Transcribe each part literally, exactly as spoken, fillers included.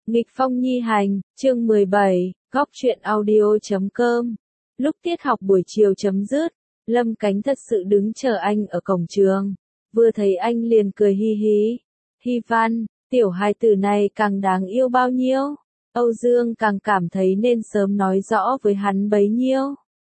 Nghịch phong nhi hành, chương mười bảy, góc truyện audio chấm com. Lúc tiết học buổi chiều chấm dứt, Lâm Cánh thật sự đứng chờ anh ở cổng trường. Vừa thấy anh liền cười hi hí. Hi Văn, tiểu hài tử này càng đáng yêu bao nhiêu. Âu Dương càng cảm thấy nên sớm nói rõ với hắn bấy nhiêu.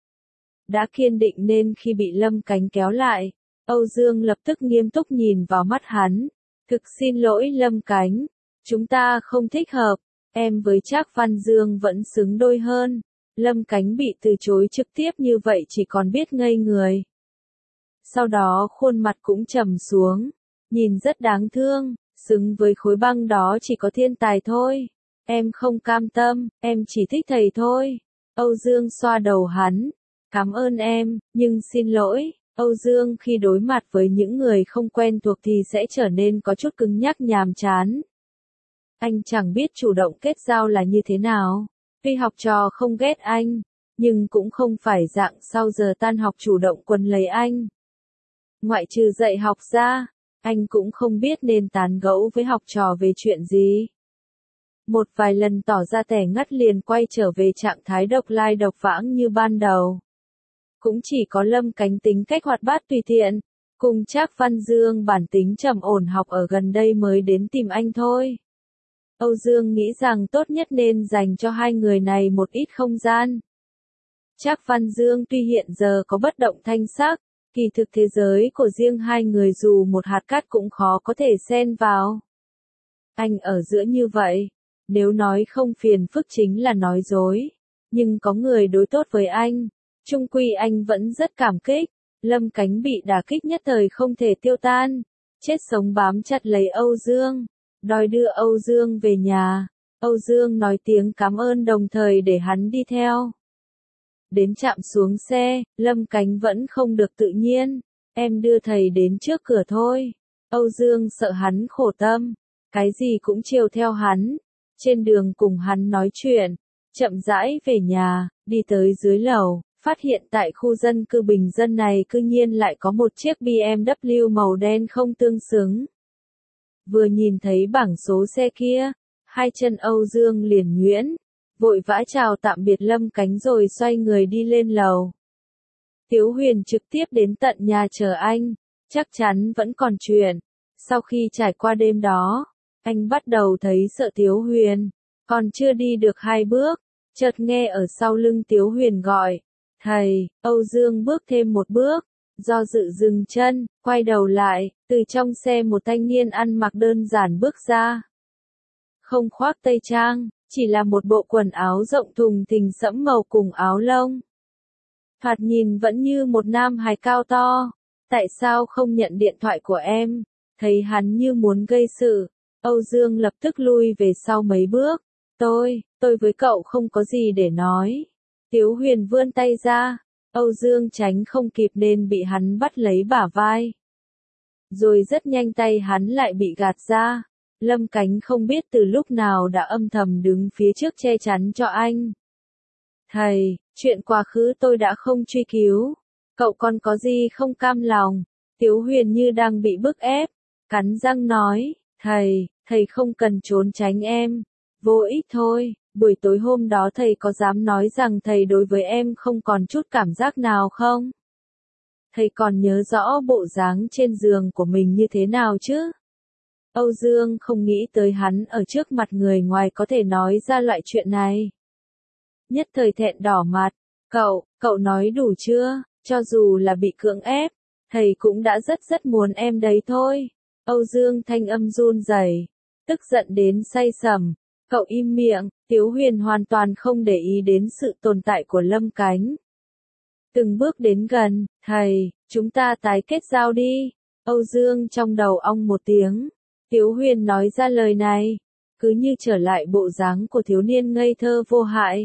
Đã kiên định nên khi bị Lâm Cánh kéo lại, Âu Dương lập tức nghiêm túc nhìn vào mắt hắn. Thực xin lỗi Lâm Cánh. Chúng ta không thích hợp, em với Trác Văn Dương vẫn xứng đôi hơn. Lâm Cánh bị từ chối trực tiếp như vậy chỉ còn biết ngây người. Sau đó khuôn mặt cũng trầm xuống, nhìn rất đáng thương, xứng với khối băng đó chỉ có thiên tài thôi. Em không cam tâm, em chỉ thích thầy thôi. Âu Dương xoa đầu hắn, cảm ơn em, nhưng xin lỗi. Âu Dương khi đối mặt với những người không quen thuộc thì sẽ trở nên có chút cứng nhắc nhàm chán. Anh chẳng biết chủ động kết giao là như thế nào. Tuy học trò không ghét anh, nhưng cũng không phải dạng sau giờ tan học chủ động quấn lấy anh. Ngoại trừ dạy học ra, anh cũng không biết nên tán gẫu với học trò về chuyện gì. Một vài lần tỏ ra tẻ ngắt liền quay trở về trạng thái độc lai độc vãng như ban đầu. Cũng chỉ có Lâm Cánh tính cách hoạt bát tùy tiện, cùng Trác Văn Dương bản tính trầm ổn học ở gần đây mới đến tìm anh thôi. Âu Dương nghĩ rằng tốt nhất nên dành cho hai người này một ít không gian. Trác Văn Dương tuy hiện giờ có bất động thanh sắc, kỳ thực thế giới của riêng hai người dù một hạt cát cũng khó có thể xen vào. Anh ở giữa như vậy, nếu nói không phiền phức chính là nói dối. Nhưng có người đối tốt với anh, chung quy anh vẫn rất cảm kích. Lâm Cánh bị đả kích nhất thời không thể tiêu tan, chết sống bám chặt lấy Âu Dương. Đòi đưa Âu Dương về nhà. Âu Dương nói tiếng cảm ơn đồng thời để hắn đi theo. Đến trạm xuống xe, Lâm Cánh vẫn không được tự nhiên. Em đưa thầy đến trước cửa thôi. Âu Dương sợ hắn khổ tâm, cái gì cũng chiều theo hắn. Trên đường cùng hắn nói chuyện, chậm rãi về nhà, đi tới dưới lầu, phát hiện tại khu dân cư bình dân này cư nhiên lại có một chiếc bê em vê màu đen không tương xứng. Vừa nhìn thấy bảng số xe kia, hai chân Âu Dương liền nhuyễn, vội vã chào tạm biệt Lâm Cánh rồi xoay người đi lên lầu. Tiếu Huyền trực tiếp đến tận nhà chờ anh, chắc chắn vẫn còn chuyện. Sau khi trải qua đêm đó, anh bắt đầu thấy sợ Tiếu Huyền, còn chưa đi được hai bước, chợt nghe ở sau lưng Tiếu Huyền gọi, thầy. Âu Dương bước thêm một bước, do dự dừng chân, quay đầu lại, từ trong xe một thanh niên ăn mặc đơn giản bước ra. Không khoác tây trang, chỉ là một bộ quần áo rộng thùng thình sẫm màu cùng áo lông. Thoạt nhìn vẫn như một nam hài cao to. Tại sao không nhận điện thoại của em? Thấy hắn như muốn gây sự, Âu Dương lập tức lui về sau mấy bước. Tôi, tôi với cậu không có gì để nói. Tiếu Huyền vươn tay ra. Âu Dương tránh không kịp nên bị hắn bắt lấy bả vai. Rồi rất nhanh tay hắn lại bị gạt ra. Lâm Cánh không biết từ lúc nào đã âm thầm đứng phía trước che chắn cho anh. Thầy, chuyện quá khứ tôi đã không truy cứu. Cậu còn có gì không cam lòng? Tiếu Huyền như đang bị bức ép, cắn răng nói, thầy, thầy không cần trốn tránh em. Vô ích thôi. Buổi tối hôm đó thầy có dám nói rằng thầy đối với em không còn chút cảm giác nào không? Thầy còn nhớ rõ bộ dáng trên giường của mình như thế nào chứ? Âu Dương không nghĩ tới hắn ở trước mặt người ngoài có thể nói ra loại chuyện này. Nhất thời thẹn đỏ mặt, cậu, cậu nói đủ chưa? Cho dù là bị cưỡng ép, thầy cũng đã rất rất muốn em đấy thôi. Âu Dương thanh âm run rẩy, tức giận đến say sẩm. Cậu im miệng. Tiếu Huyền hoàn toàn không để ý đến sự tồn tại của Lâm Cánh. Từng bước đến gần, thầy, chúng ta tái kết giao đi. Âu Dương trong đầu ong một tiếng. Tiếu Huyền nói ra lời này, cứ như trở lại bộ dáng của thiếu niên ngây thơ vô hại.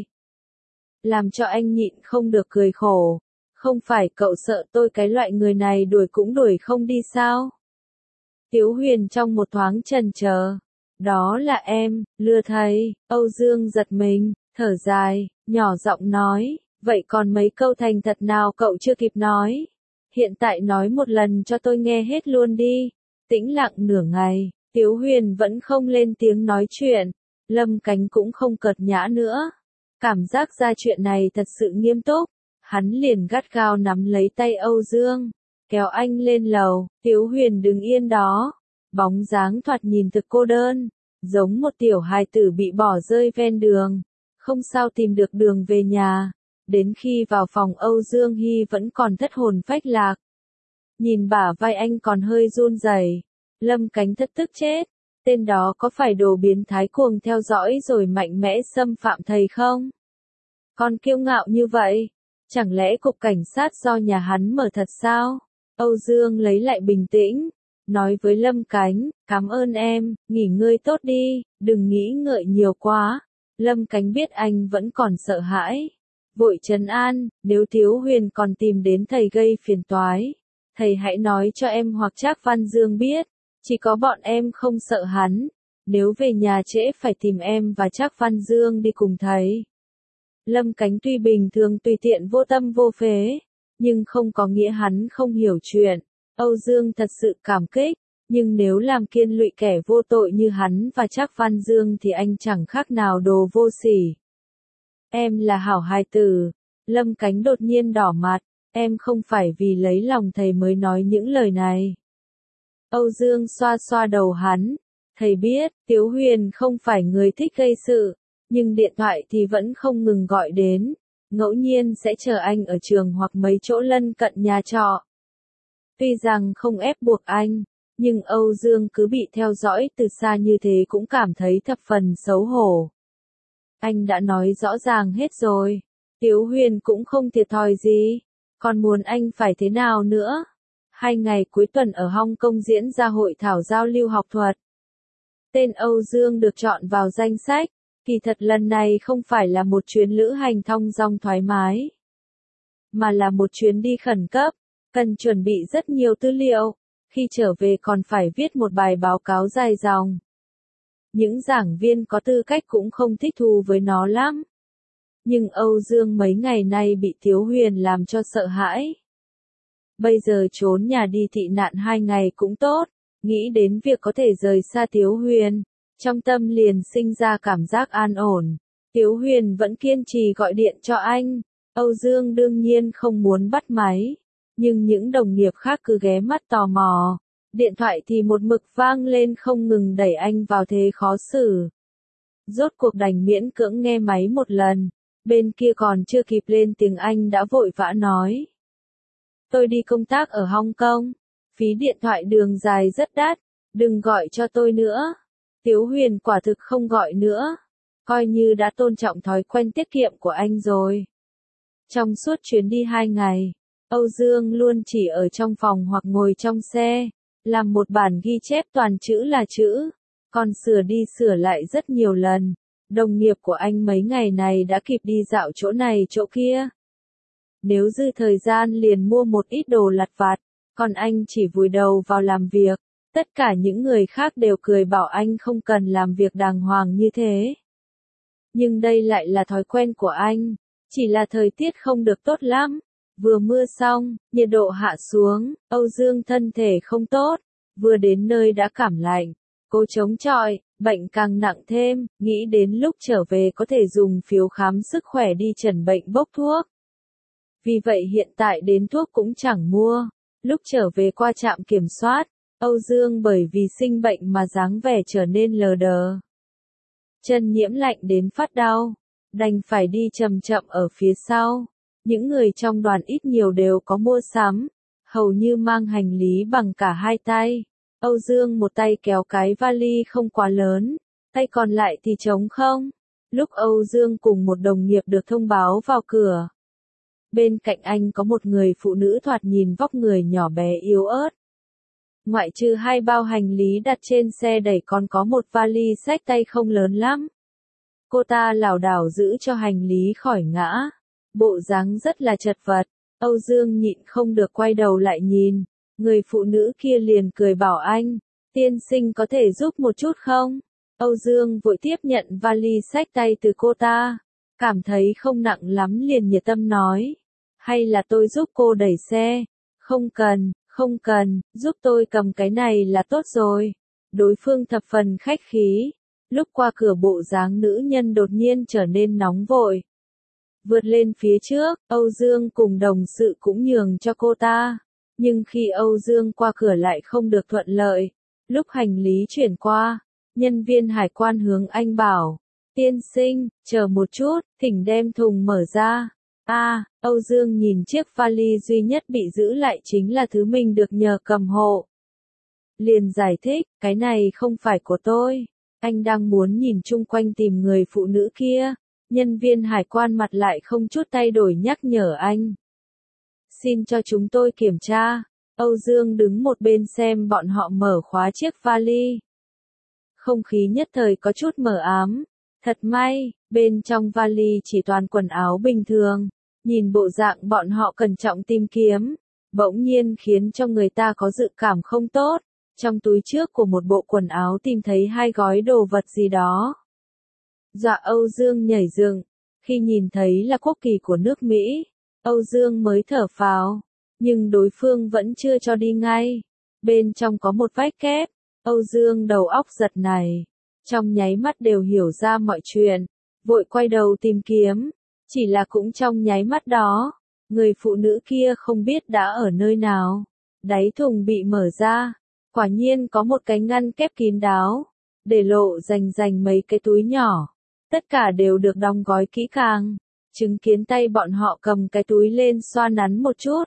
Làm cho anh nhịn không được cười khổ. Không phải cậu sợ tôi cái loại người này đuổi cũng đuổi không đi sao? Tiếu Huyền trong một thoáng chần chờ. Đó là em, lừa thầy. Âu Dương giật mình, thở dài, nhỏ giọng nói, vậy còn mấy câu thành thật nào cậu chưa kịp nói? Hiện tại nói một lần cho tôi nghe hết luôn đi. Tĩnh lặng nửa ngày, Tiếu Huyền vẫn không lên tiếng nói chuyện. Lâm Cánh cũng không cợt nhã nữa. Cảm giác ra chuyện này thật sự nghiêm túc. Hắn liền gắt gao nắm lấy tay Âu Dương, kéo anh lên lầu. Tiếu Huyền đứng yên đó, bóng dáng thoạt nhìn thực cô đơn, giống một tiểu hài tử bị bỏ rơi ven đường, không sao tìm được đường về nhà. Đến khi vào phòng Âu Dương Hy vẫn còn thất hồn phách lạc. Nhìn bả vai anh còn hơi run rẩy, Lâm Cánh thất tức chết. Tên đó có phải đồ biến thái cuồng theo dõi rồi mạnh mẽ xâm phạm thầy không? Còn kiêu ngạo như vậy, chẳng lẽ cục cảnh sát do nhà hắn mở thật sao? Âu Dương lấy lại bình tĩnh, nói với Lâm Cánh, cảm ơn em, nghỉ ngơi tốt đi, đừng nghĩ ngợi nhiều quá. Lâm Cánh biết anh vẫn còn sợ hãi, vội trấn an, nếu Tiếu Huyền còn tìm đến thầy gây phiền toái, thầy hãy nói cho em hoặc Trác Văn Dương biết, chỉ có bọn em không sợ hắn, nếu về nhà trễ phải tìm em và Trác Văn Dương đi cùng thầy. Lâm Cánh tuy bình thường tùy tiện vô tâm vô phế, nhưng không có nghĩa hắn không hiểu chuyện. Âu Dương thật sự cảm kích, nhưng nếu làm kiên lụy kẻ vô tội như hắn và Trác Văn Dương thì anh chẳng khác nào đồ vô sỉ. Em là hảo hài tử. Lâm Cánh đột nhiên đỏ mặt, em không phải vì lấy lòng thầy mới nói những lời này. Âu Dương xoa xoa đầu hắn, thầy biết, Tiếu Huyền không phải người thích gây sự, nhưng điện thoại thì vẫn không ngừng gọi đến, ngẫu nhiên sẽ chờ anh ở trường hoặc mấy chỗ lân cận nhà trọ. Tuy rằng không ép buộc anh, nhưng Âu Dương cứ bị theo dõi từ xa như thế cũng cảm thấy thập phần xấu hổ. Anh đã nói rõ ràng hết rồi, Tiếu Huyền cũng không thiệt thòi gì, còn muốn anh phải thế nào nữa? Hai ngày cuối tuần ở Hong Kong diễn ra hội thảo giao lưu học thuật. Tên Âu Dương được chọn vào danh sách, kỳ thật lần này không phải là một chuyến lữ hành thong dong thoải mái, mà là một chuyến đi khẩn cấp, cần chuẩn bị rất nhiều tư liệu, khi trở về còn phải viết một bài báo cáo dài dòng. Những giảng viên có tư cách cũng không thích thú với nó lắm. Nhưng Âu Dương mấy ngày nay bị Tiếu Huyền làm cho sợ hãi. Bây giờ trốn nhà đi tị nạn hai ngày cũng tốt, nghĩ đến việc có thể rời xa Tiếu Huyền, trong tâm liền sinh ra cảm giác an ổn. Tiếu Huyền vẫn kiên trì gọi điện cho anh, Âu Dương đương nhiên không muốn bắt máy, nhưng những đồng nghiệp khác cứ ghé mắt tò mò. Điện thoại thì một mực vang lên không ngừng đẩy anh vào thế khó xử. Rốt cuộc đành miễn cưỡng nghe máy một lần, bên kia còn chưa kịp lên tiếng anh đã vội vã nói. Tôi đi công tác ở Hong Kong, phí điện thoại đường dài rất đắt, đừng gọi cho tôi nữa. Tiếu Huyền quả thực không gọi nữa, coi như đã tôn trọng thói quen tiết kiệm của anh rồi. Trong suốt chuyến đi hai ngày, Âu Dương luôn chỉ ở trong phòng hoặc ngồi trong xe, làm một bản ghi chép toàn chữ là chữ, còn sửa đi sửa lại rất nhiều lần. Đồng nghiệp của anh mấy ngày này đã kịp đi dạo chỗ này chỗ kia. Nếu dư thời gian liền mua một ít đồ lặt vặt, còn anh chỉ vùi đầu vào làm việc. Tất cả những người khác đều cười bảo anh không cần làm việc đàng hoàng như thế. Nhưng đây lại là thói quen của anh, chỉ là thời tiết không được tốt lắm. Vừa mưa xong, nhiệt độ hạ xuống, Âu Dương thân thể không tốt, vừa đến nơi đã cảm lạnh, cố chống chọi, bệnh càng nặng thêm, nghĩ đến lúc trở về có thể dùng phiếu khám sức khỏe đi chẩn bệnh bốc thuốc. Vì vậy hiện tại đến thuốc cũng chẳng mua, lúc trở về qua trạm kiểm soát, Âu Dương bởi vì sinh bệnh mà dáng vẻ trở nên lờ đờ. Chân nhiễm lạnh đến phát đau, đành phải đi chậm chậm ở phía sau. Những người trong đoàn ít nhiều đều có mua sắm, hầu như mang hành lý bằng cả hai tay. Âu Dương một tay kéo cái vali không quá lớn, tay còn lại thì trống không. Lúc Âu Dương cùng một đồng nghiệp được thông báo vào cửa, bên cạnh anh có một người phụ nữ thoạt nhìn vóc người nhỏ bé yếu ớt. Ngoại trừ hai bao hành lý đặt trên xe đẩy còn có một vali xách tay không lớn lắm. Cô ta lảo đảo giữ cho hành lý khỏi ngã, bộ dáng rất là chật vật. Âu Dương nhịn không được quay đầu lại nhìn, người phụ nữ kia liền cười bảo anh, tiên sinh có thể giúp một chút không? Âu Dương vội tiếp nhận vali xách tay từ cô ta, cảm thấy không nặng lắm liền nhiệt tâm nói, hay là tôi giúp cô đẩy xe? Không cần, không cần, giúp tôi cầm cái này là tốt rồi. Đối phương thập phần khách khí, Lúc qua cửa bộ dáng nữ nhân đột nhiên trở nên nóng vội. Vượt lên phía trước, Âu Dương cùng đồng sự cũng nhường cho cô ta. Nhưng khi Âu Dương qua cửa lại không được thuận lợi. Lúc hành lý chuyển qua, nhân viên hải quan hướng anh bảo, tiên sinh, chờ một chút, thỉnh đem thùng mở ra. A, à, Âu Dương nhìn chiếc vali duy nhất bị giữ lại chính là thứ mình được nhờ cầm hộ. Liền giải thích, cái này không phải của tôi. Anh đang muốn nhìn chung quanh tìm người phụ nữ kia. Nhân viên hải quan mặt lại không chút thay đổi nhắc nhở anh. Xin cho chúng tôi kiểm tra. Âu Dương đứng một bên xem bọn họ mở khóa chiếc vali. Không khí nhất thời có chút mờ ám. Thật may, bên trong vali chỉ toàn quần áo bình thường. Nhìn bộ dạng bọn họ cẩn trọng tìm kiếm, bỗng nhiên khiến cho người ta có dự cảm không tốt. Trong túi trước của một bộ quần áo tìm thấy hai gói đồ vật gì đó. Dọa Âu Dương nhảy dựng, khi nhìn thấy là quốc kỳ của nước Mỹ, Âu Dương mới thở phào, nhưng đối phương vẫn chưa cho đi ngay. Bên trong có một vách kép, Âu Dương đầu óc giật này, trong nháy mắt đều hiểu ra mọi chuyện, vội quay đầu tìm kiếm, chỉ là cũng trong nháy mắt đó, người phụ nữ kia không biết đã ở nơi nào. Đáy thùng bị mở ra, quả nhiên có một cái ngăn kép kín đáo, để lộ rành rành mấy cái túi nhỏ. Tất cả đều được đóng gói kỹ càng, chứng kiến tay bọn họ cầm cái túi lên xoa nắn một chút.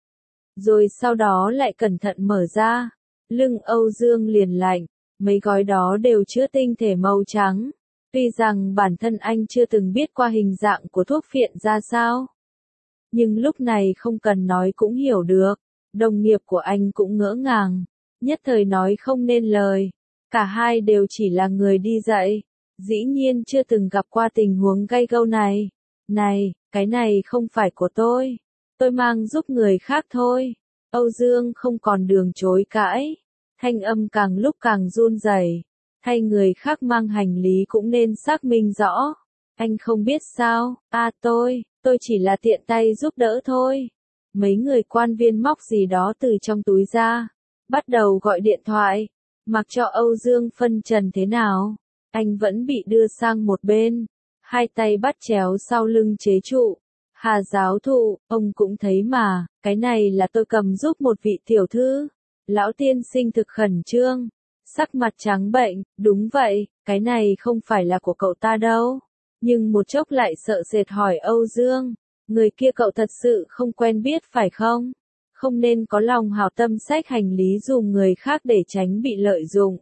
Rồi sau đó lại cẩn thận mở ra, lưng Âu Dương liền lạnh, mấy gói đó đều chứa tinh thể màu trắng. Tuy rằng bản thân anh chưa từng biết qua hình dạng của thuốc phiện ra sao. Nhưng lúc này không cần nói cũng hiểu được, đồng nghiệp của anh cũng ngỡ ngàng, nhất thời nói không nên lời. Cả hai đều chỉ là người đi dạy. Dĩ nhiên chưa từng gặp qua tình huống gay gâu này. Này, cái này không phải của tôi. Tôi mang giúp người khác thôi. Âu Dương không còn đường chối cãi. Thanh âm càng lúc càng run rẩy. Thay người khác mang hành lý cũng nên xác minh rõ. Anh không biết sao, à tôi, tôi chỉ là tiện tay giúp đỡ thôi. Mấy người quan viên móc gì đó từ trong túi ra. Bắt đầu gọi điện thoại. Mặc cho Âu Dương phân trần thế nào. Anh vẫn bị đưa sang một bên, hai tay bắt chéo sau lưng chế trụ. Hà giáo thụ, ông cũng thấy mà, cái này là tôi cầm giúp một vị tiểu thư. Lão tiên sinh thực khẩn trương, sắc mặt trắng bệnh, đúng vậy, cái này không phải là của cậu ta đâu. Nhưng một chốc lại sợ sệt hỏi Âu Dương, người kia cậu thật sự không quen biết phải không? Không nên có lòng hảo tâm xách hành lý dùm người khác để tránh bị lợi dụng.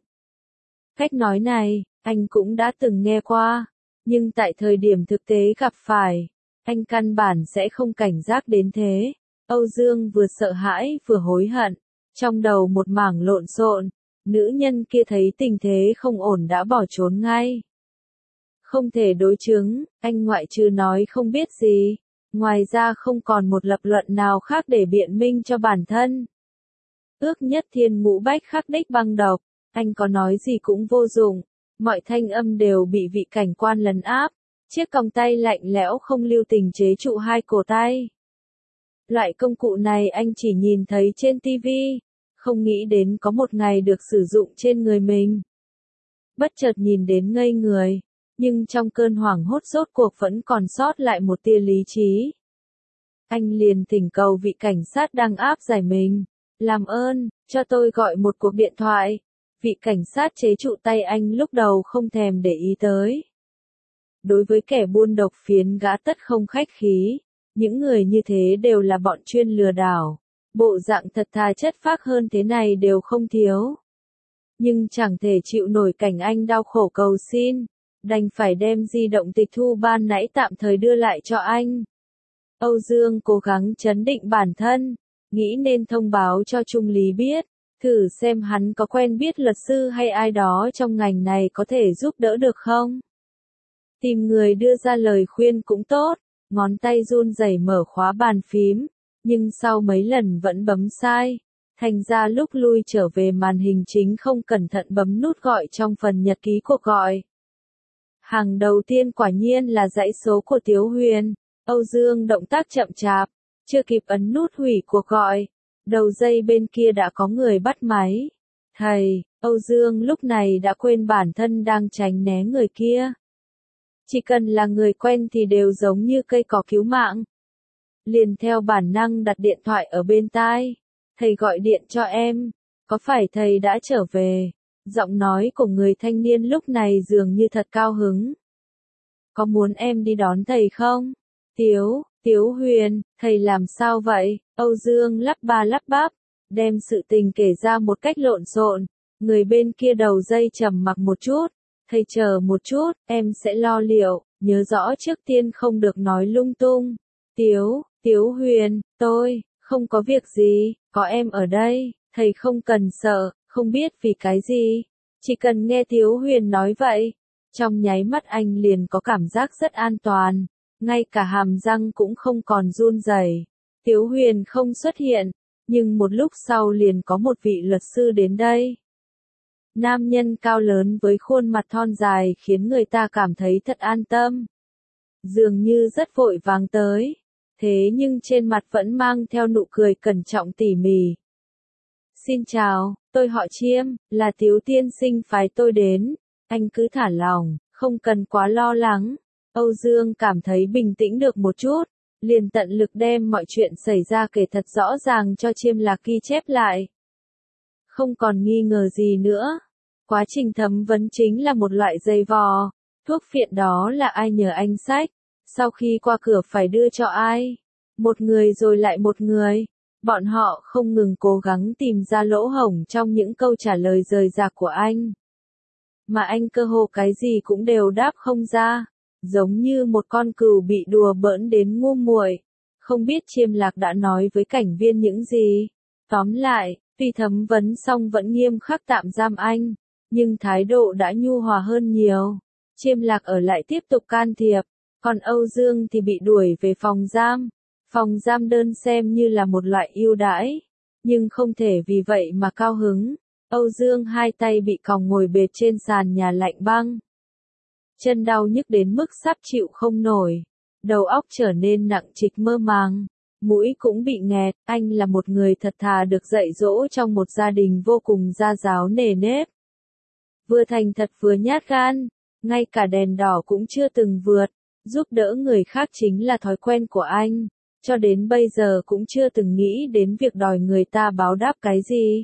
Cách nói này, anh cũng đã từng nghe qua, nhưng tại thời điểm thực tế gặp phải, anh căn bản sẽ không cảnh giác đến thế. Âu Dương vừa sợ hãi vừa hối hận, trong đầu một mảng lộn xộn, nữ nhân kia thấy tình thế không ổn đã bỏ trốn ngay. Không thể đối chứng, anh ngoại trừ nói không biết gì, ngoài ra không còn một lập luận nào khác để biện minh cho bản thân. Ước nhất thiên ngũ bách khắc đích băng độc, anh có nói gì cũng vô dụng. Mọi thanh âm đều bị vị cảnh quan lấn áp, chiếc còng tay lạnh lẽo không lưu tình chế trụ hai cổ tay. Loại công cụ này anh chỉ nhìn thấy trên ti vi, không nghĩ đến có một ngày được sử dụng trên người mình. Bất chợt nhìn đến ngây người, nhưng trong cơn hoảng hốt rốt cuộc vẫn còn sót lại một tia lý trí. Anh liền thỉnh cầu vị cảnh sát đang áp giải mình, làm ơn, cho tôi gọi một cuộc điện thoại. Vị cảnh sát chế trụ tay anh lúc đầu không thèm để ý tới. Đối với kẻ buôn độc phiến gã tất không khách khí, những người như thế đều là bọn chuyên lừa đảo, bộ dạng thật thà chất phác hơn thế này đều không thiếu. Nhưng chẳng thể chịu nổi cảnh anh đau khổ cầu xin, đành phải đem di động tịch thu ban nãy tạm thời đưa lại cho anh. Âu Dương cố gắng trấn định bản thân, nghĩ nên thông báo cho Trung Lý biết. Thử xem hắn có quen biết luật sư hay ai đó trong ngành này có thể giúp đỡ được không? Tìm người đưa ra lời khuyên cũng tốt, ngón tay run rẩy mở khóa bàn phím, nhưng sau mấy lần vẫn bấm sai. Thành ra lúc lui trở về màn hình chính không cẩn thận bấm nút gọi trong phần nhật ký cuộc gọi. Hàng đầu tiên quả nhiên là dãy số của Tiếu Huyền. Âu Dương động tác chậm chạp, chưa kịp ấn nút hủy cuộc gọi. Đầu dây bên kia đã có người bắt máy. Thầy, Âu Dương lúc này đã quên bản thân đang tránh né người kia. Chỉ cần là người quen thì đều giống như cây cỏ cứu mạng. Liền theo bản năng đặt điện thoại ở bên tai. Thầy gọi điện cho em. Có phải thầy đã trở về? Giọng nói của người thanh niên lúc này dường như thật cao hứng. Có muốn em đi đón thầy không? Tiếu, Tiếu Huyền, thầy làm sao vậy? Âu Dương lắp ba lắp bắp, đem sự tình kể ra một cách lộn xộn. Người bên kia đầu dây trầm mặc một chút. Thầy chờ một chút, em sẽ lo liệu, nhớ rõ trước tiên không được nói lung tung. Tiếu, Tiếu Huyền, tôi, không có việc gì, có em ở đây, thầy không cần sợ, không biết vì cái gì. Chỉ cần nghe Tiếu Huyền nói vậy, trong nháy mắt anh liền có cảm giác rất an toàn, ngay cả hàm răng cũng không còn run rẩy. Tiếu Huyền không xuất hiện, nhưng một lúc sau liền có một vị luật sư đến đây. Nam nhân cao lớn với khuôn mặt thon dài khiến người ta cảm thấy thật an tâm. Dường như rất vội vàng tới, thế nhưng trên mặt vẫn mang theo nụ cười cẩn trọng tỉ mỉ. Xin chào, tôi họ Chiêm, là Tiếu tiên sinh phái tôi đến, anh cứ thả lòng, không cần quá lo lắng. Âu Dương cảm thấy bình tĩnh được một chút, liền tận lực đem mọi chuyện xảy ra kể thật rõ ràng cho Chiêm Lạc ghi chép lại. Không còn nghi ngờ gì nữa. Quá trình thẩm vấn chính là một loại dây vò. Thuốc phiện đó là ai nhờ anh xách? Sau khi qua cửa phải đưa cho ai? Một người rồi lại một người. Bọn họ không ngừng cố gắng tìm ra lỗ hổng trong những câu trả lời rời rạc của anh. Mà anh cơ hồ cái gì cũng đều đáp không ra. Giống như một con cừu bị đùa bỡn đến ngu muội. Không biết Chiêm Lạc đã nói với cảnh viên những gì. Tóm lại, tuy thẩm vấn xong vẫn nghiêm khắc tạm giam anh, nhưng thái độ đã nhu hòa hơn nhiều. Chiêm Lạc ở lại tiếp tục can thiệp, còn Âu Dương thì bị đuổi về phòng giam. Phòng giam đơn xem như là một loại ưu đãi, nhưng không thể vì vậy mà cao hứng. Âu Dương hai tay bị còng ngồi bệt trên sàn nhà lạnh băng. Chân đau nhức đến mức sắp chịu không nổi. Đầu óc trở nên nặng trịch mơ màng. Mũi cũng bị nghẹt. Anh là một người thật thà được dạy dỗ trong một gia đình vô cùng gia giáo nề nếp. Vừa thành thật vừa nhát gan. Ngay cả đèn đỏ cũng chưa từng vượt. Giúp đỡ người khác chính là thói quen của anh. Cho đến bây giờ cũng chưa từng nghĩ đến việc đòi người ta báo đáp cái gì.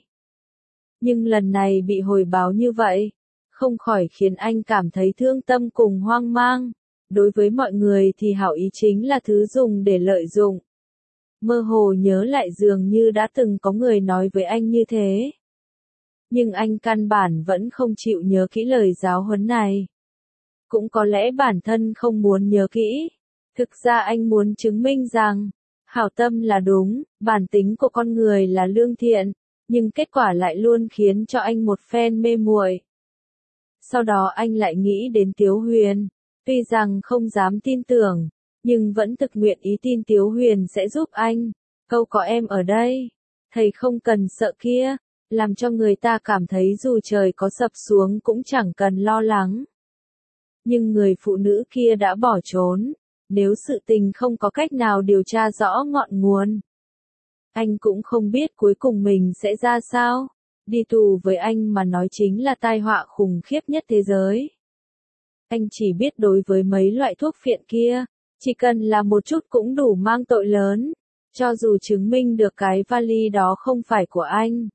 Nhưng lần này bị hồi báo như vậy, không khỏi khiến anh cảm thấy thương tâm cùng hoang mang. Đối với mọi người thì hảo ý chính là thứ dùng để lợi dụng. Mơ hồ nhớ lại dường như đã từng có người nói với anh như thế. Nhưng anh căn bản vẫn không chịu nhớ kỹ lời giáo huấn này. Cũng có lẽ bản thân không muốn nhớ kỹ. Thực ra anh muốn chứng minh rằng, hảo tâm là đúng, bản tính của con người là lương thiện, nhưng kết quả lại luôn khiến cho anh một phen mê muội. Sau đó anh lại nghĩ đến Tiếu Huyền, tuy rằng không dám tin tưởng, nhưng vẫn thực nguyện ý tin Tiếu Huyền sẽ giúp anh. Câu có em ở đây, thầy không cần sợ kia, làm cho người ta cảm thấy dù trời có sập xuống cũng chẳng cần lo lắng. Nhưng người phụ nữ kia đã bỏ trốn. Nếu sự tình không có cách nào điều tra rõ ngọn nguồn, anh cũng không biết cuối cùng mình sẽ ra sao. Đi tù với anh mà nói chính là tai họa khủng khiếp nhất thế giới. Anh chỉ biết đối với mấy loại thuốc phiện kia, chỉ cần là một chút cũng đủ mang tội lớn, cho dù chứng minh được cái vali đó không phải của anh.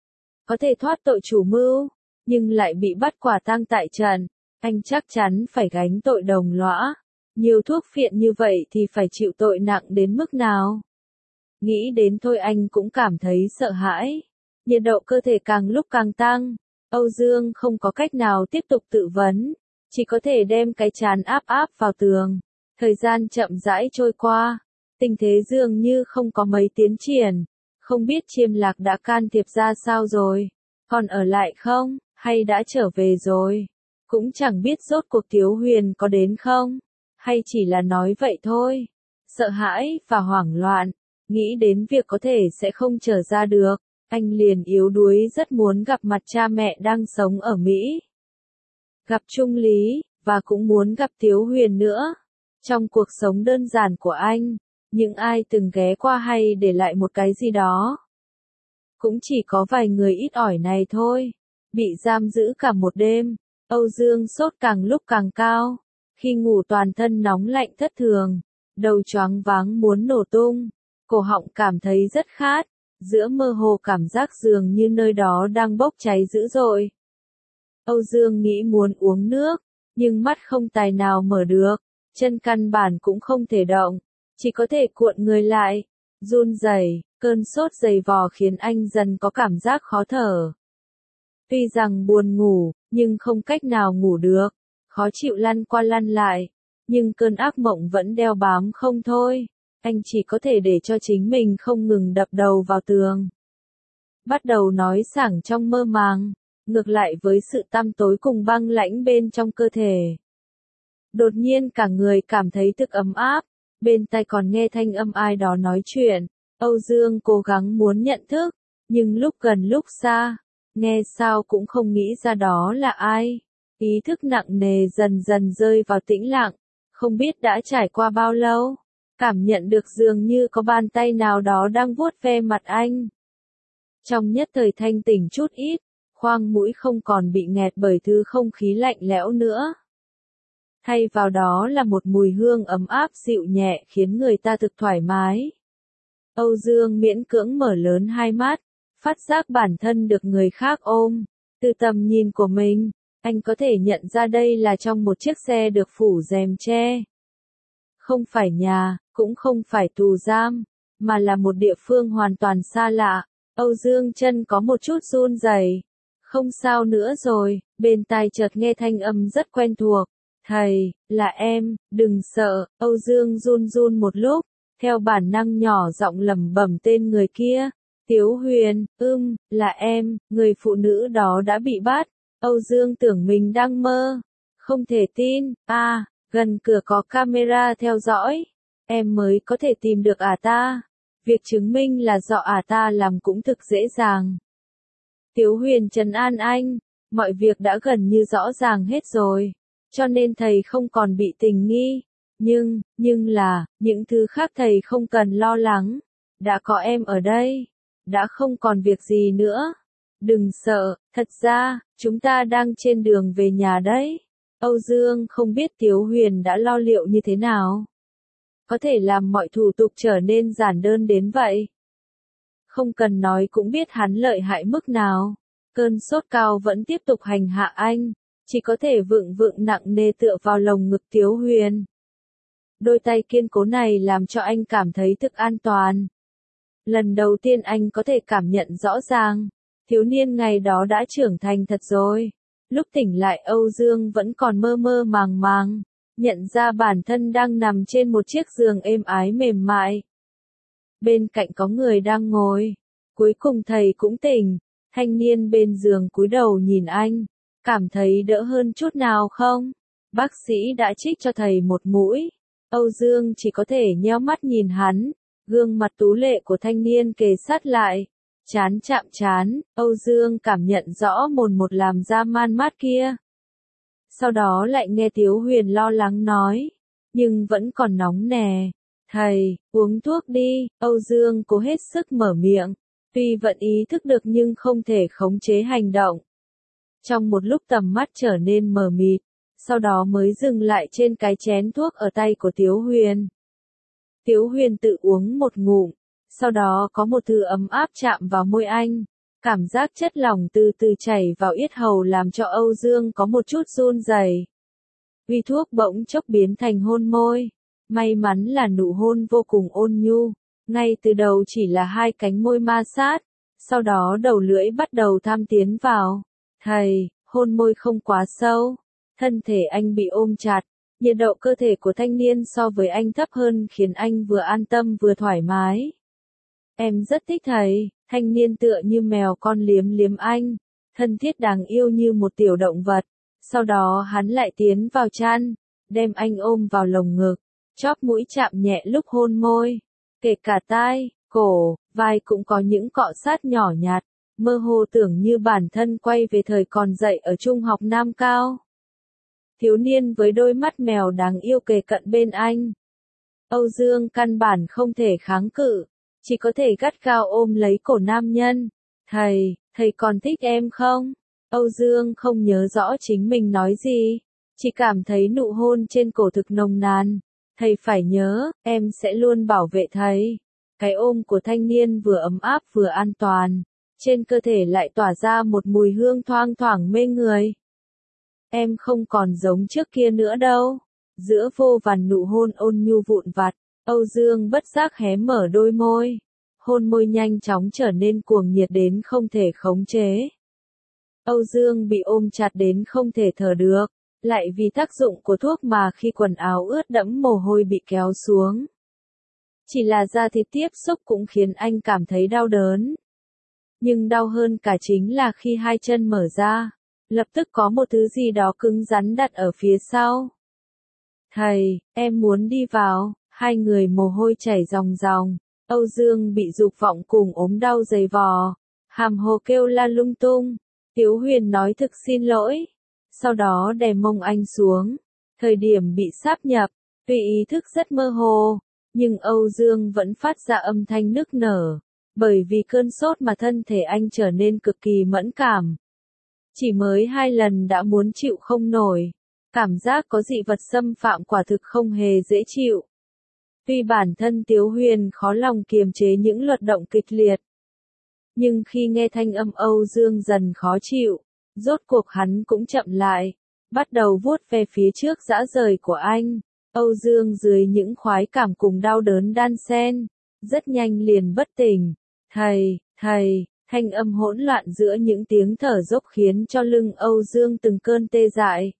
Có thể thoát tội chủ mưu, nhưng lại bị bắt quả tang tại trận, anh chắc chắn phải gánh tội đồng lõa. Nhiều thuốc phiện như vậy thì phải chịu tội nặng đến mức nào? Nghĩ đến thôi anh cũng cảm thấy sợ hãi. Nhiệt độ cơ thể càng lúc càng tăng. Âu Dương không có cách nào tiếp tục tự vấn. Chỉ có thể đem cái trán áp áp vào tường. Thời gian chậm rãi trôi qua. Tình thế dường như không có mấy tiến triển. Không biết Chiêm Lạc đã can thiệp ra sao rồi. Còn ở lại không? Hay đã trở về rồi? Cũng chẳng biết rốt cuộc Tiếu Huyền có đến không? Hay chỉ là nói vậy thôi. Sợ hãi và hoảng loạn. Nghĩ đến việc có thể sẽ không trở ra được. Anh liền yếu đuối rất muốn gặp mặt cha mẹ đang sống ở Mỹ. Gặp Trung Lý, và cũng muốn gặp Tiếu Huyền nữa. Trong cuộc sống đơn giản của anh, những ai từng ghé qua hay để lại một cái gì đó. cũng chỉ có vài người ít ỏi này thôi. Bị giam giữ cả một đêm, Âu Dương sốt càng lúc càng cao. Khi ngủ toàn thân nóng lạnh thất thường, đầu choáng váng muốn nổ tung, cổ họng cảm thấy rất khát, giữa mơ hồ cảm giác dường như nơi đó đang bốc cháy dữ dội. Âu Dương nghĩ muốn uống nước, nhưng mắt không tài nào mở được, chân căn bản cũng không thể động, chỉ có thể cuộn người lại, run rẩy, cơn sốt dày vò khiến anh dần có cảm giác khó thở. Tuy rằng buồn ngủ, nhưng không cách nào ngủ được, khó chịu lăn qua lăn lại, nhưng cơn ác mộng vẫn đeo bám không thôi, anh chỉ có thể để cho chính mình không ngừng đập đầu vào tường. Bắt đầu nói sảng trong mơ màng, ngược lại với sự tăm tối cùng băng lãnh bên trong cơ thể. Đột nhiên cả người cảm thấy thực ấm áp, bên tai còn nghe thanh âm ai đó nói chuyện. Âu Dương cố gắng muốn nhận thức, nhưng lúc gần lúc xa, nghe sao cũng không nghĩ ra đó là ai. Ý thức nặng nề dần dần rơi vào tĩnh lặng, không biết đã trải qua bao lâu, cảm nhận được dường như có bàn tay nào đó đang vuốt ve mặt anh. Trong nhất thời thanh tỉnh chút ít, khoang mũi không còn bị nghẹt bởi thứ không khí lạnh lẽo nữa. Thay vào đó là một mùi hương ấm áp dịu nhẹ khiến người ta thực thoải mái. Âu Dương miễn cưỡng mở lớn hai mắt, phát giác bản thân được người khác ôm. Từ tầm nhìn của mình, anh có thể nhận ra đây là trong một chiếc xe được phủ rèm tre. Không phải nhà, cũng không phải tù giam, mà là một địa phương hoàn toàn xa lạ. Âu Dương chân có một chút run rẩy. Không sao nữa rồi, bên tai chợt nghe thanh âm rất quen thuộc. Thầy, là em, đừng sợ. Âu Dương run run một lúc, theo bản năng nhỏ giọng lẩm bẩm tên người kia. Tiếu Huyền, ưm, là em, người phụ nữ đó đã bị bắt. Âu Dương tưởng mình đang mơ. Không thể tin, à, gần cửa có camera theo dõi. Em mới có thể tìm được ả ta. Việc chứng minh là do ả ta làm cũng thực dễ dàng. Tiếu Huyền trấn an anh, mọi việc đã gần như rõ ràng hết rồi, cho nên thầy không còn bị tình nghi. Nhưng, nhưng là, những thứ khác thầy không cần lo lắng. Đã có em ở đây, đã không còn việc gì nữa. Đừng sợ, thật ra, chúng ta đang trên đường về nhà đấy. Âu Dương không biết Tiếu Huyền đã lo liệu như thế nào. Có thể làm mọi thủ tục trở nên giản đơn đến vậy. Không cần nói cũng biết hắn lợi hại mức nào. Cơn sốt cao vẫn tiếp tục hành hạ anh, chỉ có thể vựng vựng nặng nề tựa vào lồng ngực Tiếu Huyền. Đôi tay kiên cố này làm cho anh cảm thấy thực an toàn. Lần đầu tiên anh có thể cảm nhận rõ ràng, thiếu niên ngày đó đã trưởng thành thật rồi. Lúc tỉnh lại Âu Dương vẫn còn mơ mơ màng màng, nhận ra bản thân đang nằm trên một chiếc giường êm ái mềm mại. Bên cạnh có người đang ngồi. Cuối cùng thầy cũng tỉnh. Thanh niên bên giường cúi đầu nhìn anh. Cảm thấy đỡ hơn chút nào không? Bác sĩ đã trích cho thầy một mũi. Âu Dương chỉ có thể nheo mắt nhìn hắn. Gương mặt tú lệ của thanh niên kề sát lại. Chán chạm chán, Âu Dương cảm nhận rõ mồn một làm da man mát kia. Sau đó lại nghe Tiếu Huyền lo lắng nói. Nhưng vẫn còn nóng nè. Thầy, uống thuốc đi. Âu Dương cố hết sức mở miệng. Tuy vẫn ý thức được nhưng không thể khống chế hành động. Trong một lúc tầm mắt trở nên mờ mịt, sau đó mới dừng lại trên cái chén thuốc ở tay của Tiếu Huyền. Tiếu Huyền tự uống một ngụm, sau đó có một thứ ấm áp chạm vào môi anh. Cảm giác chất lỏng từ từ chảy vào yết hầu làm cho Âu Dương có một chút run rẩy. Uy thuốc bỗng chốc biến thành hôn môi. May mắn là nụ hôn vô cùng ôn nhu. Ngay từ đầu chỉ là hai cánh môi ma sát, sau đó đầu lưỡi bắt đầu tham tiến vào. Thầy, hôn môi không quá sâu. Thân thể anh bị ôm chặt, nhiệt độ cơ thể của thanh niên so với anh thấp hơn khiến anh vừa an tâm vừa thoải mái. Em rất thích thầy, thanh niên tựa như mèo con liếm liếm anh, thân thiết đáng yêu như một tiểu động vật. Sau đó hắn lại tiến vào chăn, đem anh ôm vào lồng ngực, chóp mũi chạm nhẹ lúc hôn môi. Kể cả tai, cổ, vai cũng có những cọ sát nhỏ nhặt, mơ hồ tưởng như bản thân quay về thời còn dạy ở trung học Nam Cao. Thiếu niên với đôi mắt mèo đáng yêu kề cận bên anh. Âu Dương căn bản không thể kháng cự, chỉ có thể gắt gao ôm lấy cổ nam nhân, Thầy, thầy còn thích em không? Âu Dương không nhớ rõ chính mình nói gì, chỉ cảm thấy nụ hôn trên cổ thực nồng nàn. Thầy phải nhớ, em sẽ luôn bảo vệ thầy. Cái ôm của thanh niên vừa ấm áp vừa an toàn, trên cơ thể lại tỏa ra một mùi hương thoang thoảng mê người. Em không còn giống trước kia nữa đâu. Giữa vô vàn nụ hôn ôn nhu vụn vặt, Âu Dương bất giác hé mở đôi môi. Hôn môi nhanh chóng trở nên cuồng nhiệt đến không thể khống chế. Âu Dương bị ôm chặt đến không thể thở được, lại vì tác dụng của thuốc mà khi quần áo ướt đẫm mồ hôi bị kéo xuống. Chỉ là da thịt tiếp xúc cũng khiến anh cảm thấy đau đớn. Nhưng đau hơn cả chính là khi hai chân mở ra, lập tức có một thứ gì đó cứng rắn đặt ở phía sau. Thầy, em muốn đi vào. Hai người mồ hôi chảy ròng ròng. Âu Dương bị dục vọng cùng ốm đau dày vò, hàm hồ kêu la lung tung. Tiếu Huyền nói thực xin lỗi, sau đó đè mông anh xuống. Thời điểm bị sáp nhập, tuy ý thức rất mơ hồ, nhưng Âu Dương vẫn phát ra âm thanh nức nở, bởi vì cơn sốt mà thân thể anh trở nên cực kỳ mẫn cảm. Chỉ mới hai lần đã muốn chịu không nổi, cảm giác có dị vật xâm phạm quả thực không hề dễ chịu. Tuy bản thân Tiếu Huyền khó lòng kiềm chế những luật động kịch liệt, nhưng khi nghe thanh âm Âu Dương dần khó chịu, rốt cuộc hắn cũng chậm lại, bắt đầu vuốt về phía trước dã rời của anh. Âu Dương dưới những khoái cảm cùng đau đớn đan xen, rất nhanh liền bất tỉnh. Thầy, thầy, thanh âm hỗn loạn giữa những tiếng thở dốc khiến cho lưng Âu Dương từng cơn tê dại.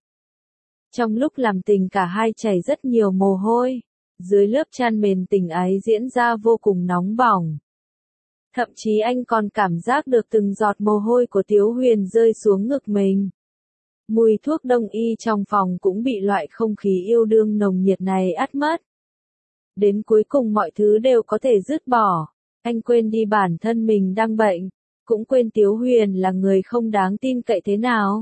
Trong lúc làm tình cả hai chảy rất nhiều mồ hôi, dưới lớp chăn mền tình ái diễn ra vô cùng nóng bỏng. Thậm chí anh còn cảm giác được từng giọt mồ hôi của Tiếu Huyền rơi xuống ngực mình. Mùi thuốc đông y trong phòng cũng bị loại không khí yêu đương nồng nhiệt này át mất. Đến cuối cùng mọi thứ đều có thể dứt bỏ. Anh quên đi bản thân mình đang bệnh, cũng quên Tiếu Huyền là người không đáng tin cậy thế nào.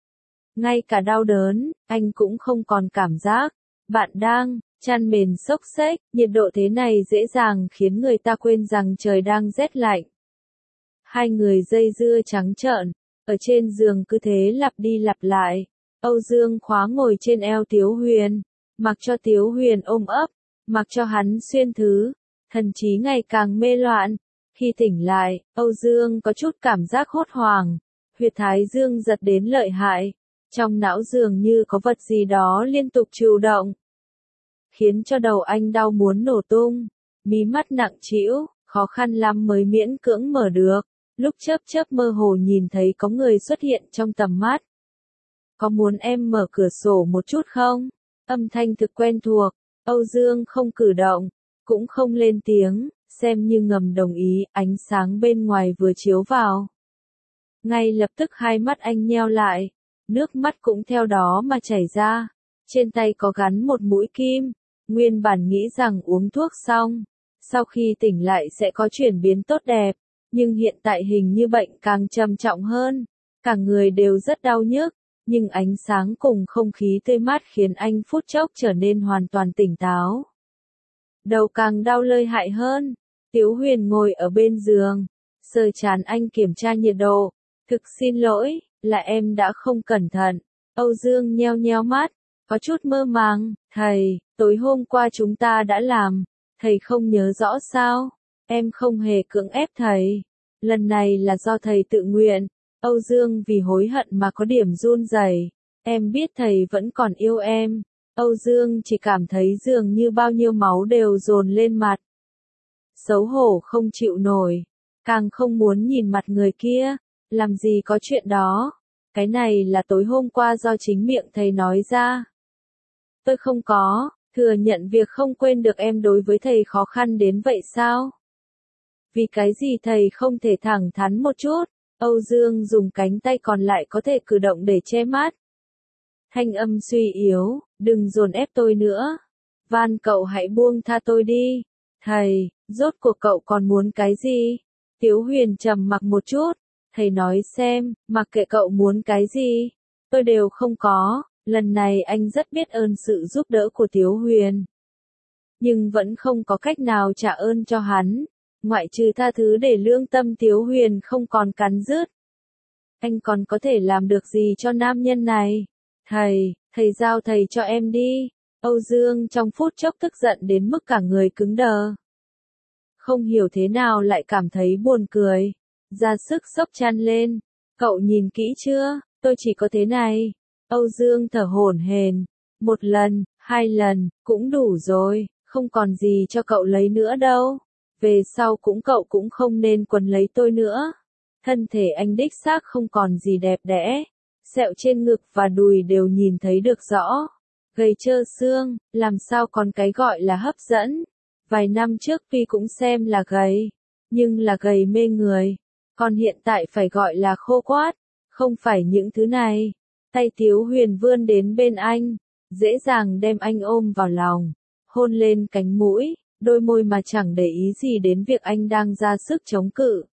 Ngay cả đau đớn, anh cũng không còn cảm giác. Bạn đang chăn mền xốc xếch, nhiệt độ thế này dễ dàng khiến người ta quên rằng trời đang rét lạnh. Hai người dây dưa trắng trợn, ở trên giường cứ thế lặp đi lặp lại. Âu Dương khóa ngồi trên eo Tiếu Huyền, mặc cho Tiếu Huyền ôm ấp, mặc cho hắn xuyên thứ, thần trí ngày càng mê loạn. Khi tỉnh lại, Âu Dương có chút cảm giác hốt hoảng, huyệt thái dương giật đến lợi hại, trong não dường như có vật gì đó liên tục trừu động, khiến cho đầu anh đau muốn nổ tung, mí mắt nặng trĩu, khó khăn lắm mới miễn cưỡng mở được, lúc chớp chớp mơ hồ nhìn thấy có người xuất hiện trong tầm mắt. Có muốn em mở cửa sổ một chút không? Âm thanh thực quen thuộc, Âu Dương không cử động, cũng không lên tiếng, xem như ngầm đồng ý, ánh sáng bên ngoài vừa chiếu vào. Ngay lập tức hai mắt anh nheo lại, nước mắt cũng theo đó mà chảy ra, trên tay có gắn một mũi kim. Nguyên bản nghĩ rằng uống thuốc xong, sau khi tỉnh lại sẽ có chuyển biến tốt đẹp, nhưng hiện tại hình như bệnh càng trầm trọng hơn, cả người đều rất đau nhức, nhưng ánh sáng cùng không khí tươi mát khiến anh phút chốc trở nên hoàn toàn tỉnh táo. Đầu càng đau lợi hại hơn, Tiếu Huyền ngồi ở bên giường, sờ trán anh kiểm tra nhiệt độ, thực xin lỗi, là em đã không cẩn thận. Âu Dương nheo nheo mắt, có chút mơ màng, thầy, tối hôm qua chúng ta đã làm, thầy không nhớ rõ sao, em không hề cưỡng ép thầy, lần này là do thầy tự nguyện. Âu Dương vì hối hận mà có điểm run rẩy, em biết thầy vẫn còn yêu em. Âu Dương chỉ cảm thấy dường như bao nhiêu máu đều dồn lên mặt. Xấu hổ không chịu nổi, càng không muốn nhìn mặt người kia, làm gì có chuyện đó, cái này là tối hôm qua do chính miệng thầy nói ra. Tôi không có, thừa nhận việc không quên được em đối với thầy khó khăn đến vậy sao? Vì cái gì thầy không thể thẳng thắn một chút? Âu Dương dùng cánh tay còn lại có thể cử động để che mắt. Thanh âm suy yếu, đừng dồn ép tôi nữa. Van cậu hãy buông tha tôi đi. Thầy, rốt cuộc cậu còn muốn cái gì? Tiếu Huyền trầm mặc một chút. Thầy nói xem, mặc kệ cậu muốn cái gì, tôi đều không có. Lần này anh rất biết ơn sự giúp đỡ của Tiếu Huyền, nhưng vẫn không có cách nào trả ơn cho hắn. Ngoại trừ tha thứ để lương tâm Tiếu Huyền không còn cắn rứt. Anh còn có thể làm được gì cho nam nhân này? Thầy, thầy giao thầy cho em đi. Âu Dương trong phút chốc tức giận đến mức cả người cứng đờ. Không hiểu thế nào lại cảm thấy buồn cười. Ra sức xốc chăn lên. Cậu nhìn kỹ chưa? Tôi chỉ có thế này. Âu Dương thở hổn hển. Một lần, hai lần, cũng đủ rồi. Không còn gì cho cậu lấy nữa đâu. Về sau cũng cậu cũng không nên quấn lấy tôi nữa. Thân thể anh đích xác không còn gì đẹp đẽ. Sẹo trên ngực và đùi đều nhìn thấy được rõ. Gầy trơ xương, làm sao còn cái gọi là hấp dẫn. Vài năm trước tuy cũng xem là gầy, nhưng là gầy mê người. Còn hiện tại phải gọi là khô quát. Không phải những thứ này. Tay Tiếu Huyền vươn đến bên anh, dễ dàng đem anh ôm vào lòng, hôn lên cánh mũi, đôi môi mà chẳng để ý gì đến việc anh đang ra sức chống cự.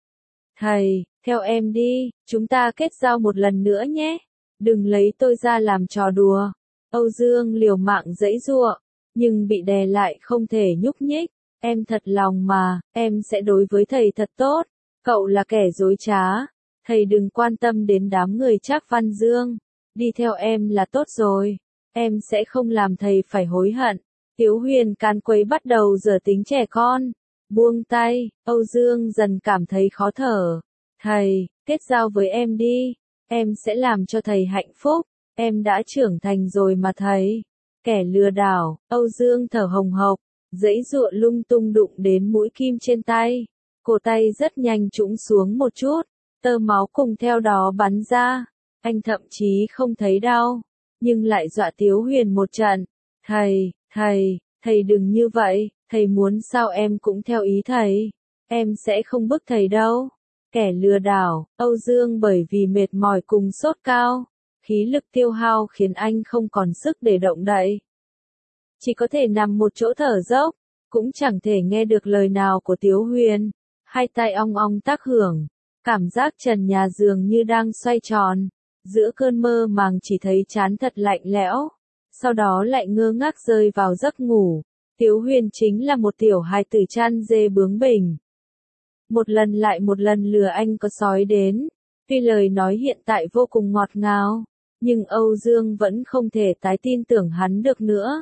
Thầy, theo em đi, chúng ta kết giao một lần nữa nhé. Đừng lấy tôi ra làm trò đùa. Âu Dương liều mạng giãy giụa, nhưng bị đè lại không thể nhúc nhích. Em thật lòng mà, em sẽ đối với thầy thật tốt. Cậu là kẻ dối trá. Thầy đừng quan tâm đến đám người Trác Văn Dương. Đi theo em là tốt rồi. Em sẽ không làm thầy phải hối hận. Tiếu Huyền can quấy bắt đầu giở tính trẻ con. Buông tay, Âu Dương dần cảm thấy khó thở. Thầy, kết giao với em đi. Em sẽ làm cho thầy hạnh phúc. Em đã trưởng thành rồi mà thầy. Kẻ lừa đảo, Âu Dương thở hồng hộc, giãy giụa lung tung đụng đến mũi kim trên tay. Cổ tay rất nhanh trũng xuống một chút, tơ máu cùng theo đó bắn ra. Anh thậm chí không thấy đau, nhưng lại dọa Tiếu Huyền một trận. Thầy, thầy, thầy đừng như vậy, thầy muốn sao em cũng theo ý thầy. Em sẽ không bức thầy đâu. Kẻ lừa đảo, Âu Dương bởi vì mệt mỏi cùng sốt cao, khí lực tiêu hao khiến anh không còn sức để động đậy. Chỉ có thể nằm một chỗ thở dốc, cũng chẳng thể nghe được lời nào của Tiếu Huyền. Hai tay ong ong tác hưởng, cảm giác trần nhà giường như đang xoay tròn. Giữa cơn mơ màng chỉ thấy trán thật lạnh lẽo, sau đó lại ngơ ngác rơi vào giấc ngủ. Tiếu Huyền chính là một tiểu hài tử chăn dê bướng bỉnh. Một lần lại một lần lừa anh có sói đến. Tuy lời nói hiện tại vô cùng ngọt ngào, nhưng Âu Dương vẫn không thể tái tin tưởng hắn được nữa.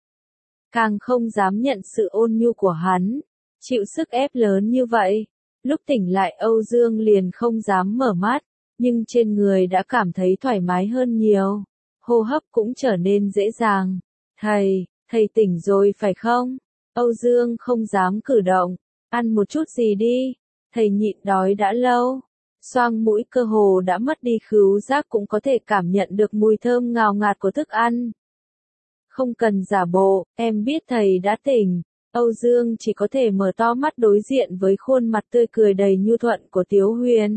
Càng không dám nhận sự ôn nhu của hắn, chịu sức ép lớn như vậy. Lúc tỉnh lại Âu Dương liền không dám mở mắt, nhưng trên người đã cảm thấy thoải mái hơn nhiều. Hô hấp cũng trở nên dễ dàng. Thầy, thầy tỉnh rồi phải không? Âu Dương không dám cử động. Ăn một chút gì đi. Thầy nhịn đói đã lâu. Xoang mũi cơ hồ đã mất đi khứu giác cũng có thể cảm nhận được mùi thơm ngào ngạt của thức ăn. Không cần giả bộ, em biết thầy đã tỉnh. Âu Dương chỉ có thể mở to mắt đối diện với khuôn mặt tươi cười đầy nhu thuận của Tiếu Huyền.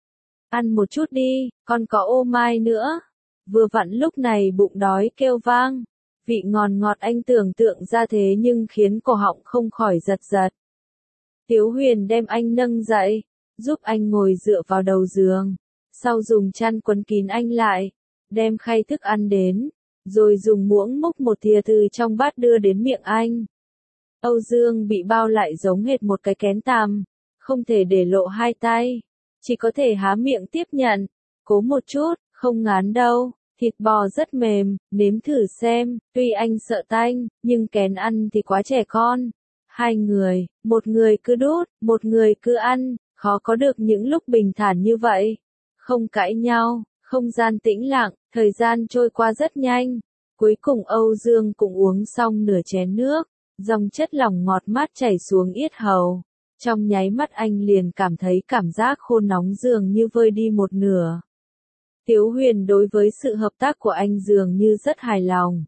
Ăn một chút đi, còn có ô mai nữa. Vừa vặn lúc này bụng đói kêu vang. Vị ngon ngọt anh tưởng tượng ra thế nhưng khiến cổ họng không khỏi giật giật. Tiếu Huyền đem anh nâng dậy, giúp anh ngồi dựa vào đầu giường. Sau dùng chăn quấn kín anh lại, đem khay thức ăn đến, rồi dùng muỗng múc một thìa từ trong bát đưa đến miệng anh. Âu Dương bị bao lại giống hệt một cái kén tằm, không thể để lộ hai tay, chỉ có thể há miệng tiếp nhận. Cố một chút, không ngán đâu, thịt bò rất mềm, nếm thử xem. Tuy anh sợ tanh, nhưng kén ăn thì quá trẻ con. Hai người, một người cứ đút, một người cứ ăn, khó có được những lúc bình thản như vậy. Không cãi nhau, không gian tĩnh lặng, thời gian trôi qua rất nhanh. Cuối cùng Âu Dương cũng uống xong nửa chén nước, dòng chất lỏng ngọt mát chảy xuống yết hầu. Trong nháy mắt anh liền cảm thấy cảm giác khô nóng dường như vơi đi một nửa. Tiếu Huyền đối với sự hợp tác của anh dường như rất hài lòng.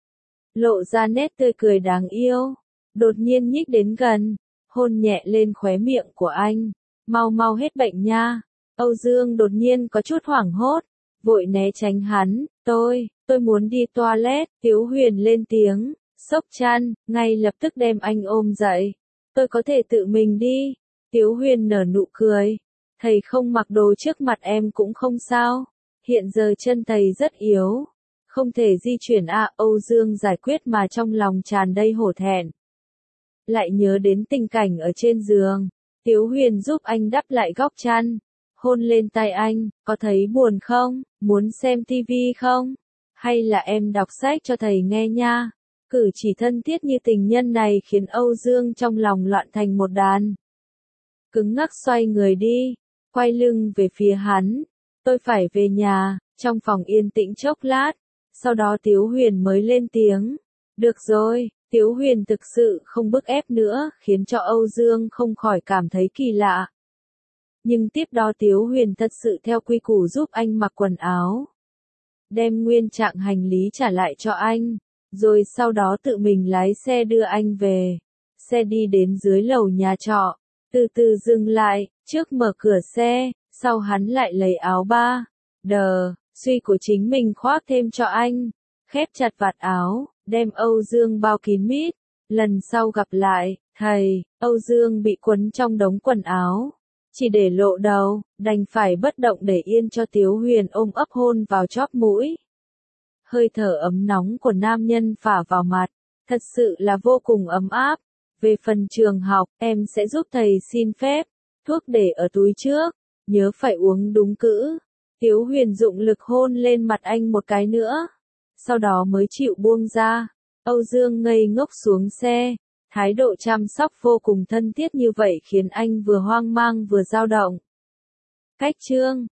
Lộ ra nét tươi cười đáng yêu, đột nhiên nhích đến gần, hôn nhẹ lên khóe miệng của anh. Mau mau hết bệnh nha. Âu Dương đột nhiên có chút hoảng hốt, vội né tránh hắn. Tôi, tôi muốn đi toilet. Tiếu Huyền lên tiếng, xốc chăn, ngay lập tức đem anh ôm dậy. Tôi có thể tự mình đi. Tiếu Huyền nở nụ cười. Thầy không mặc đồ trước mặt em cũng không sao. Hiện giờ chân thầy rất yếu, không thể di chuyển à. Âu Dương giải quyết mà trong lòng tràn đầy hổ thẹn. lại nhớ đến tình cảnh ở trên giường. Tiếu Huyền giúp anh đắp lại góc chăn, hôn lên tai anh, có thấy buồn không, muốn xem tivi không? Hay là em đọc sách cho thầy nghe nha? Cử chỉ thân thiết như tình nhân này khiến Âu Dương trong lòng loạn thành một đàn. Cứng ngắc xoay người đi, quay lưng về phía hắn. Tôi phải về nhà. Trong phòng yên tĩnh chốc lát, sau đó Tiếu Huyền mới lên tiếng. Được rồi, Tiếu Huyền thực sự không bức ép nữa, khiến cho Âu Dương không khỏi cảm thấy kỳ lạ. Nhưng tiếp đó Tiếu Huyền thật sự theo quy củ giúp anh mặc quần áo, đem nguyên trạng hành lý trả lại cho anh, rồi sau đó tự mình lái xe đưa anh về. Xe đi đến dưới lầu nhà trọ, từ từ dừng lại, trước mở cửa xe, sau hắn lại lấy áo ba đờ suy của chính mình khoác thêm cho anh, khép chặt vạt áo, đem Âu Dương bao kín mít. Lần sau gặp lại, thầy, Âu Dương bị quấn trong đống quần áo, chỉ để lộ đầu, đành phải bất động để yên cho Tiếu Huyền ôm ấp hôn vào chóp mũi. Hơi thở ấm nóng của nam nhân phả vào mặt, thật sự là vô cùng ấm áp. Về phần trường học, em sẽ giúp thầy xin phép, thuốc để ở túi trước, nhớ phải uống đúng cữ. Tiếu Huyền dụng lực hôn lên mặt anh một cái nữa, sau đó mới chịu buông ra. Âu Dương ngây ngốc xuống xe, thái độ chăm sóc vô cùng thân thiết như vậy khiến anh vừa hoang mang vừa dao động. Cách chương